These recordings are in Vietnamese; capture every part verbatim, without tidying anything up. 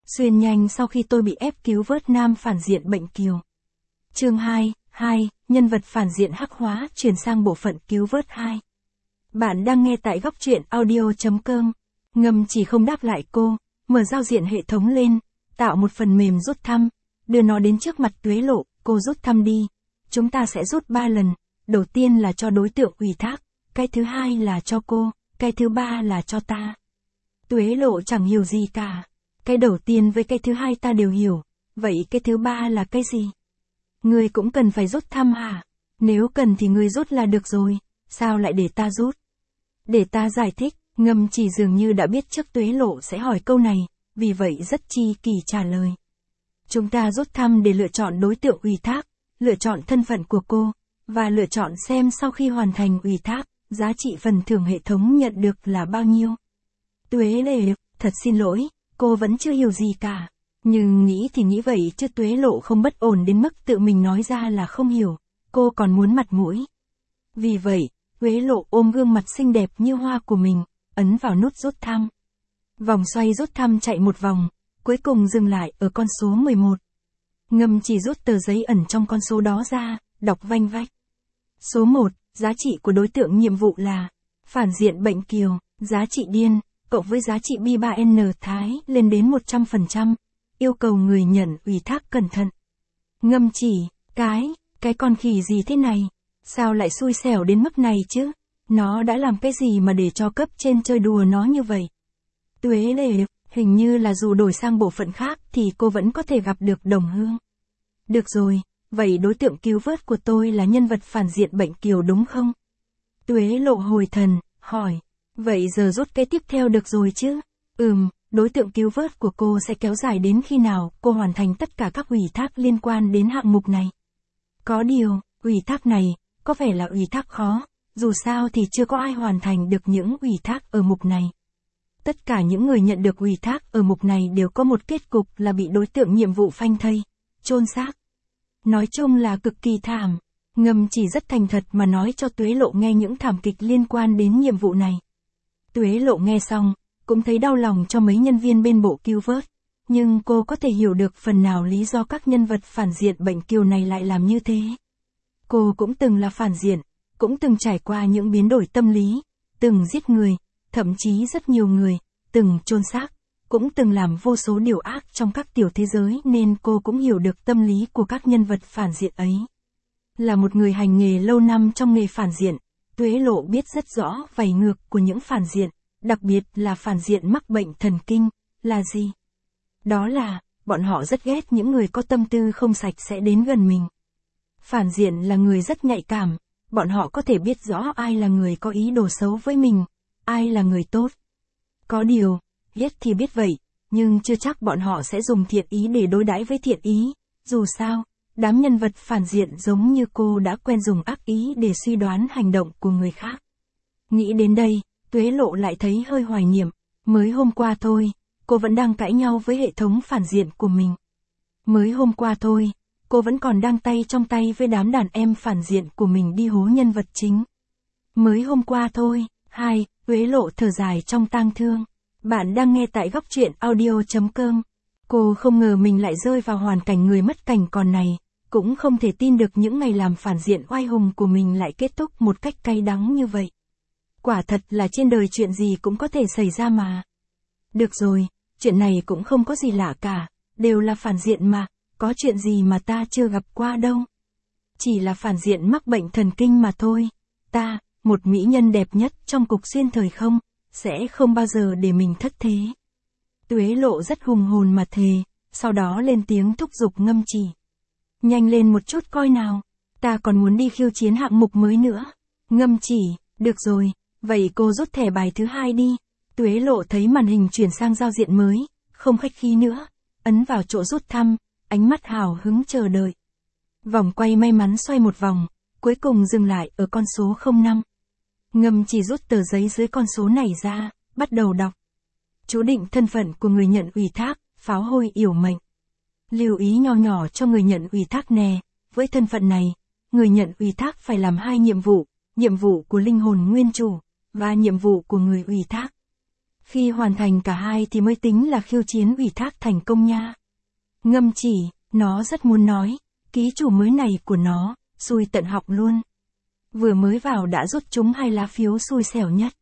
Xuyên nhanh sau khi tôi bị ép cứu vớt nam phản diện bệnh kiều. Chương hai, hai, nhân vật phản diện hắc hóa chuyển sang bộ phận cứu vớt hai. Bạn đang nghe tại góc truyện audio.com. Ngâm chỉ không đáp lại cô, mở giao diện hệ thống lên, tạo một phần mềm rút thăm, đưa nó đến trước mặt Tuế Lộ, cô rút thăm đi. Chúng ta sẽ rút ba lần, đầu tiên là cho đối tượng ủy thác, cái thứ hai là cho cô, cái thứ ba là cho ta. Tuế Lộ chẳng hiểu gì cả. Cái đầu tiên với cái thứ hai ta đều hiểu, vậy cái thứ ba là cái gì? Ngươi cũng cần phải rút thăm hả? Nếu cần thì ngươi rút là được rồi, sao lại để ta rút? Để ta giải thích, Ngâm chỉ dường như đã biết trước Tuế Lộ sẽ hỏi câu này, vì vậy rất chi kỳ trả lời. Chúng ta rút thăm để lựa chọn đối tượng ủy thác, lựa chọn thân phận của cô, và lựa chọn xem sau khi hoàn thành ủy thác, giá trị phần thưởng hệ thống nhận được là bao nhiêu. Tuế Lệ, thật xin lỗi, cô vẫn chưa hiểu gì cả. Nhưng nghĩ thì nghĩ vậy chứ Tuế Lộ không bất ổn đến mức tự mình nói ra là không hiểu, cô còn muốn mặt mũi. Vì vậy, Tuế Lộ ôm gương mặt xinh đẹp như hoa của mình, ấn vào nút rút thăm. Vòng xoay rút thăm chạy một vòng, cuối cùng dừng lại ở con số mười một. Ngâm chỉ rút tờ giấy ẩn trong con số đó ra, đọc vanh vách. Số một, giá trị của đối tượng nhiệm vụ là phản diện bệnh kiều, giá trị điên, cộng với giá trị B ba N Thái lên đến một trăm phần trăm, yêu cầu người nhận ủy thác cẩn thận. Ngâm chỉ, cái, cái con khỉ gì thế này, sao lại xui xẻo đến mức này chứ, nó đã làm cái gì mà để cho cấp trên chơi đùa nó như vậy. Tuế Lệ, hình như là dù đổi sang bộ phận khác thì cô vẫn có thể gặp được đồng hương. Được rồi, vậy đối tượng cứu vớt của tôi là nhân vật phản diện bệnh kiều đúng không? Tuế Lộ hồi thần, hỏi. Vậy giờ rút cái tiếp theo được rồi chứ? Ừm, đối tượng cứu vớt của cô sẽ kéo dài đến khi nào cô hoàn thành tất cả các ủy thác liên quan đến hạng mục này. Có điều, ủy thác này, có vẻ là ủy thác khó, dù sao thì chưa có ai hoàn thành được những ủy thác ở mục này. Tất cả những người nhận được ủy thác ở mục này đều có một kết cục là bị đối tượng nhiệm vụ phanh thây, chôn xác. Nói chung là cực kỳ thảm. Ngâm chỉ rất thành thật mà nói cho Tuế Lộ nghe những thảm kịch liên quan đến nhiệm vụ này. Tuế Lộ nghe xong, cũng thấy đau lòng cho mấy nhân viên bên bộ cứu vớt, nhưng cô có thể hiểu được phần nào lý do các nhân vật phản diện bệnh kiều này lại làm như thế. Cô cũng từng là phản diện, cũng từng trải qua những biến đổi tâm lý, từng giết người, thậm chí rất nhiều người, từng chôn xác, cũng từng làm vô số điều ác trong các tiểu thế giới nên cô cũng hiểu được tâm lý của các nhân vật phản diện ấy. Là một người hành nghề lâu năm trong nghề phản diện, Tuế Lộ biết rất rõ vảy ngược của những phản diện, đặc biệt là phản diện mắc bệnh thần kinh, là gì? Đó là, bọn họ rất ghét những người có tâm tư không sạch sẽ đến gần mình. Phản diện là người rất nhạy cảm, bọn họ có thể biết rõ ai là người có ý đồ xấu với mình, ai là người tốt. Có điều, ghét thì biết vậy, nhưng chưa chắc bọn họ sẽ dùng thiện ý để đối đãi với thiện ý, dù sao. Đám nhân vật phản diện giống như cô đã quen dùng ác ý để suy đoán hành động của người khác. Nghĩ đến đây, Tuế Lộ lại thấy hơi hoài niệm, mới hôm qua thôi, cô vẫn đang cãi nhau với hệ thống phản diện của mình. Mới hôm qua thôi, cô vẫn còn đang tay trong tay với đám đàn em phản diện của mình đi hố nhân vật chính. Mới hôm qua thôi, hai, Tuế Lộ thở dài trong tang thương. Bạn đang nghe tại góc truyện audio.com. Cô không ngờ mình lại rơi vào hoàn cảnh người mất cảnh còn này. Cũng không thể tin được những ngày làm phản diện oai hùng của mình lại kết thúc một cách cay đắng như vậy. Quả thật là trên đời chuyện gì cũng có thể xảy ra mà. Được rồi, chuyện này cũng không có gì lạ cả, đều là phản diện mà, có chuyện gì mà ta chưa gặp qua đâu. Chỉ là phản diện mắc bệnh thần kinh mà thôi. Ta, một mỹ nhân đẹp nhất trong cục xuyên thời không, sẽ không bao giờ để mình thất thế. Tuế Lộ rất hùng hồn mà thề, sau đó lên tiếng thúc giục Ngâm chỉ. Nhanh lên một chút coi nào, ta còn muốn đi khiêu chiến hạng mục mới nữa. Ngâm chỉ, được rồi, vậy cô rút thẻ bài thứ hai đi. Tuế Lộ thấy màn hình chuyển sang giao diện mới, không khách khí nữa, ấn vào chỗ rút thăm, ánh mắt hào hứng chờ đợi. Vòng quay may mắn xoay một vòng, cuối cùng dừng lại ở con số không năm. Ngâm chỉ rút tờ giấy dưới con số này ra, bắt đầu đọc. Chú định thân phận của người nhận ủy thác, pháo hôi yểu mệnh. Lưu ý nho nhỏ cho người nhận ủy thác nè, với thân phận này, người nhận ủy thác phải làm hai nhiệm vụ, nhiệm vụ của linh hồn nguyên chủ, và nhiệm vụ của người ủy thác. Khi hoàn thành cả hai thì mới tính là khiêu chiến ủy thác thành công nha. Ngâm Chỉ, nó rất muốn nói, ký chủ mới này của nó, xui tận học luôn. Vừa mới vào đã rút trúng hai lá phiếu xui xẻo nhất.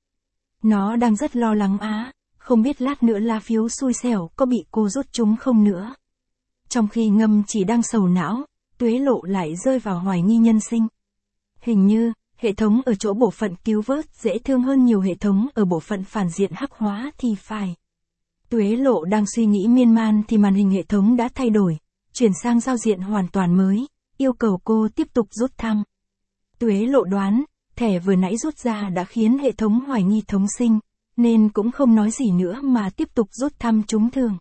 Nó đang rất lo lắng á, không biết lát nữa lá phiếu xui xẻo có bị cô rút trúng không nữa. Trong khi Ngâm Chỉ đang sầu não, Tuế Lộ lại rơi vào hoài nghi nhân sinh. Hình như, hệ thống ở chỗ bộ phận cứu vớt dễ thương hơn nhiều hệ thống ở bộ phận phản diện hắc hóa thì phải. Tuế Lộ đang suy nghĩ miên man thì màn hình hệ thống đã thay đổi, chuyển sang giao diện hoàn toàn mới, yêu cầu cô tiếp tục rút thăm. Tuế Lộ đoán, thẻ vừa nãy rút ra đã khiến hệ thống hoài nghi thống sinh, nên cũng không nói gì nữa mà tiếp tục rút thăm trúng thường.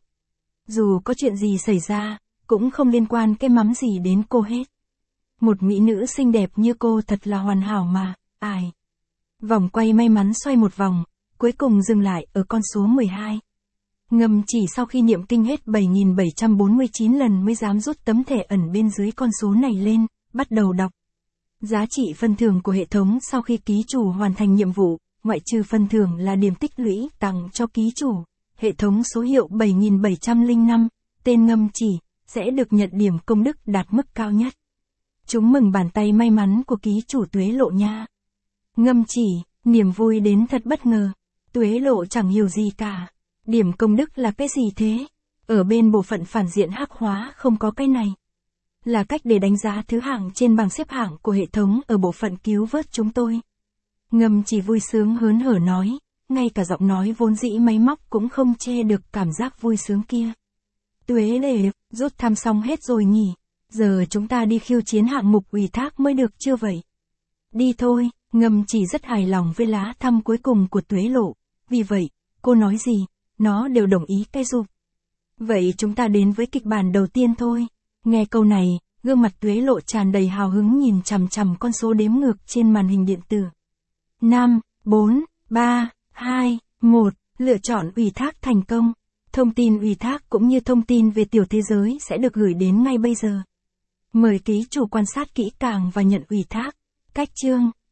Dù có chuyện gì xảy ra, cũng không liên quan cái mắm gì đến cô hết. Một mỹ nữ xinh đẹp như cô thật là hoàn hảo mà, ai. Vòng quay may mắn xoay một vòng, cuối cùng dừng lại ở con số mười hai. Ngâm Chỉ sau khi niệm kinh hết bảy nghìn bảy trăm bốn mươi chín lần mới dám rút tấm thẻ ẩn bên dưới con số này lên, bắt đầu đọc. Giá trị phần thưởng của hệ thống sau khi ký chủ hoàn thành nhiệm vụ, ngoại trừ phần thưởng là điểm tích lũy tặng cho ký chủ. Hệ thống số hiệu bảy nghìn bảy trăm lẻ năm, tên Ngâm Chỉ, sẽ được nhận điểm công đức đạt mức cao nhất. Chúng mừng bàn tay may mắn của ký chủ Tuế Lộ nha. Ngâm Chỉ, niềm vui đến thật bất ngờ. Tuế Lộ chẳng hiểu gì cả. Điểm công đức là cái gì thế? Ở bên bộ phận phản diện hắc hóa không có cái này. Là cách để đánh giá thứ hạng trên bảng xếp hạng của hệ thống ở bộ phận cứu vớt chúng tôi. Ngâm Chỉ vui sướng hớn hở nói, ngay cả giọng nói vốn dĩ máy móc cũng không che được cảm giác vui sướng kia. Tuế Lệ, rút thăm xong hết rồi nhỉ? Giờ chúng ta đi khiêu chiến hạng mục ủy thác mới được chưa vậy? Đi thôi, Ngâm Chỉ rất hài lòng với lá thăm cuối cùng của Tuế Lộ. Vì vậy, cô nói gì, nó đều đồng ý cái giúp. Vậy chúng ta đến với kịch bản đầu tiên thôi. Nghe câu này, gương mặt Tuế Lộ tràn đầy hào hứng nhìn chằm chằm con số đếm ngược trên màn hình điện tử. năm, bốn, ba, hai, một, lựa chọn ủy thác thành công. Thông tin ủy thác cũng như thông tin về tiểu thế giới sẽ được gửi đến ngay bây giờ. Mời ký chủ quan sát kỹ càng và nhận ủy thác. Cách chương